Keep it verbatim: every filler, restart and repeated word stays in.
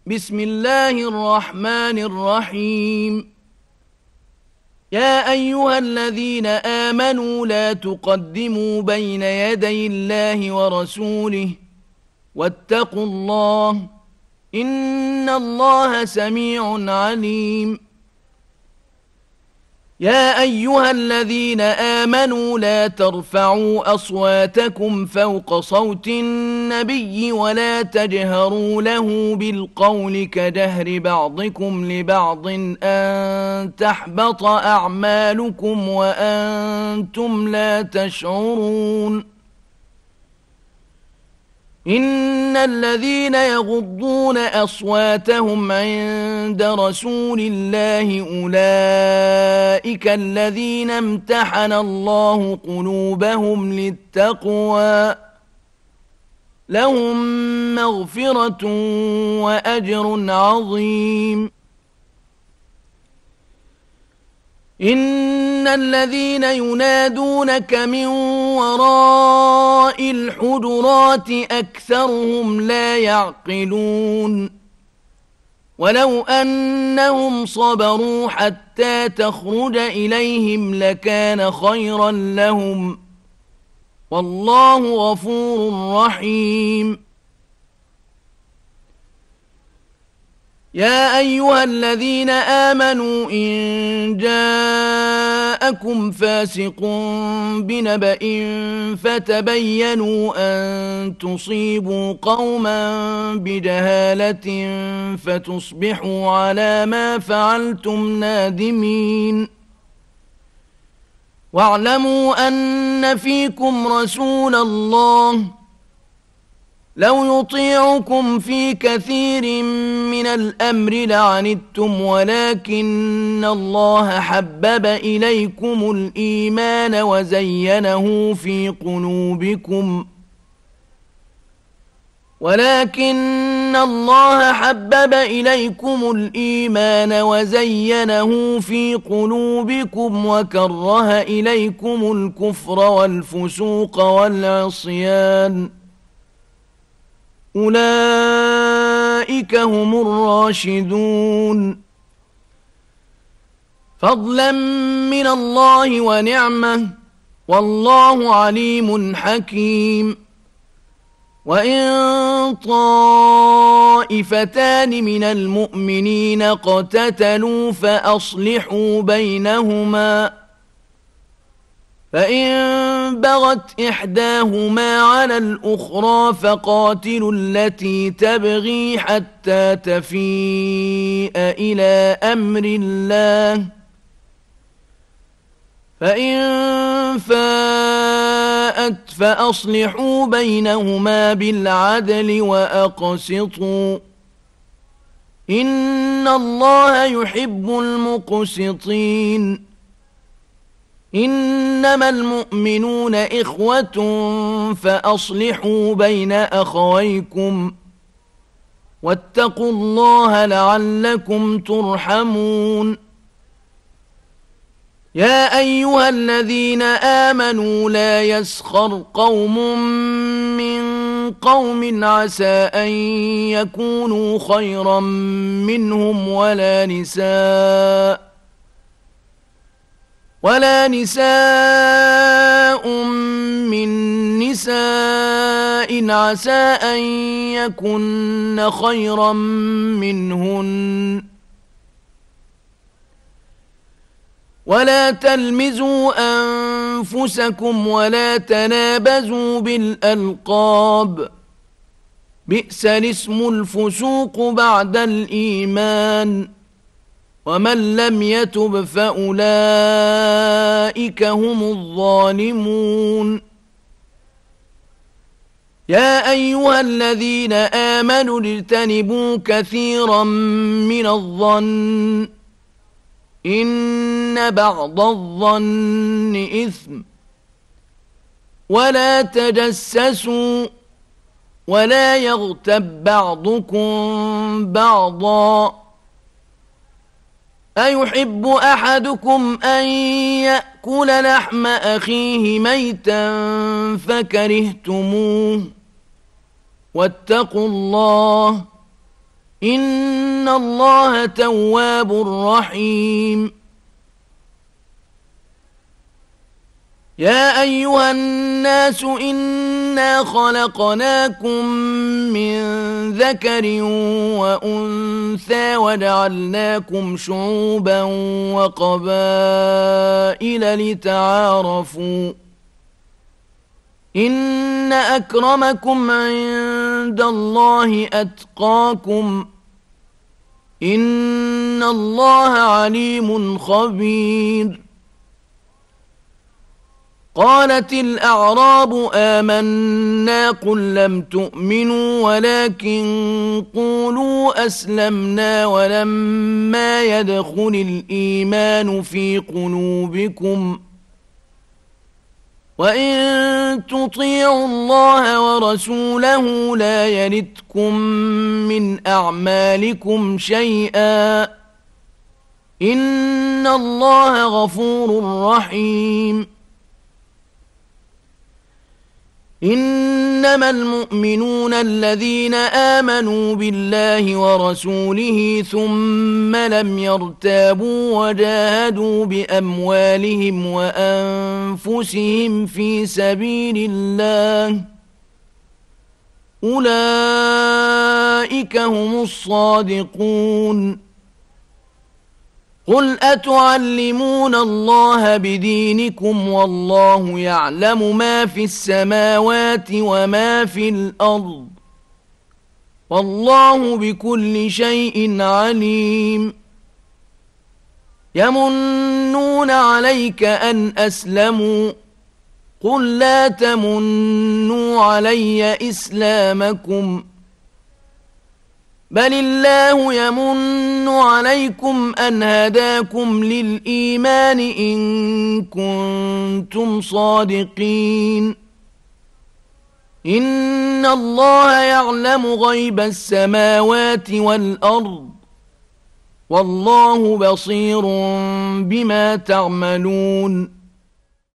بسم الله الرحمن الرحيم. يا أيها الذين آمنوا لا تقدموا بين يدي الله ورسوله واتقوا الله إن الله سميع عليم. يا أيها الذين آمنوا لا ترفعوا أصواتكم فوق صوت النبي ولا تجهروا له بالقول كجهر بعضكم لبعض أن تحبط أعمالكم وأنتم لا تشعرون. إن الذين يغضون أصواتهم عند رسول الله أولئك الذين امتحن الله قلوبهم للتقوى لهم مغفرة وأجر عظيم. إن الذين ينادونك من وراء الحجرات أكثرهم لا يعقلون. ولو أنهم صبروا حتى تخرج إليهم لكان خيرا لهم والله غفور رحيم. يا أيها الذين آمنوا إن جاءكم فاسق بنبأ فتبينوا أن تصيبوا قوما بجهالة فتصبحوا على ما فعلتم نادمين. واعلموا أن فيكم رسول الله لو يطيعكم في كثير من الأمر لعنتم ولكن الله حبب إليكم الإيمان وزينه في قلوبكم ولكن الله حبب إليكم الإيمان وزينه في قلوبكم وكره إليكم الكفر والفسوق والعصيان أولئك هم الراشدون. فضلا من الله ونعمة والله عليم حكيم. وإن طائفتان من المؤمنين اقتتلوا فأصلحوا بينهما فإن بغت إحداهما على الأخرى فقاتلوا التي تبغي حتى تفيء إلى أمر الله فإن فاءت فأصلحوا بينهما بالعدل وأقسطوا إن الله يحب المقسطين. إنما المؤمنون إخوة فأصلحوا بين أخويكم واتقوا الله لعلكم ترحمون. يا أيها الذين آمنوا لا يسخر قوم من قوم عسى أن يكونوا خيرا منهم ولا نساء ولا نساء من نساء عسى أن يكن خيرا منهن ولا تلمزوا أنفسكم ولا تنابزوا بالألقاب بئس الاسم الفسوق بعد الإيمان ومن لم يتب فأولئك هم الظالمون. يا أيها الذين آمنوا اجتنبوا كثيرا من الظن إن بعض الظن إثم ولا تجسسوا ولا يغتب بعضكم بعضا أيحب أحدكم أن يأكل لحم أخيه ميتا فكرهتموه واتقوا الله إن الله تواب رحيم يا أيها الناس إنا خلقناكم من ذكر وأنثى وجعلناكم شعوبا وقبائل لتعارفوا إن أكرمكم عند الله أتقاكم إن الله عليم خبير قالت الأعراب آمنا قل لم تؤمنوا ولكن قولوا أسلمنا ولما يدخل الإيمان في قلوبكم وإن تطيعوا الله ورسوله لا يلتكم من أعمالكم شيئا إن الله غفور رحيم إنما المؤمنون الذين آمنوا بالله ورسوله ثم لم يرتابوا وجاهدوا بأموالهم وأنفسهم في سبيل الله أولئك هم الصادقون قل أتعلمون الله بدينكم والله يعلم ما في السماوات وما في الأرض والله بكل شيء عليم يمنون عليك أن أسلموا قل لا تمنوا علي إسلامكم بل الله يمن عليكم أن هداكم للإيمان إن كنتم صادقين إن الله يعلم غيب السماوات والأرض والله بصير بما تعملون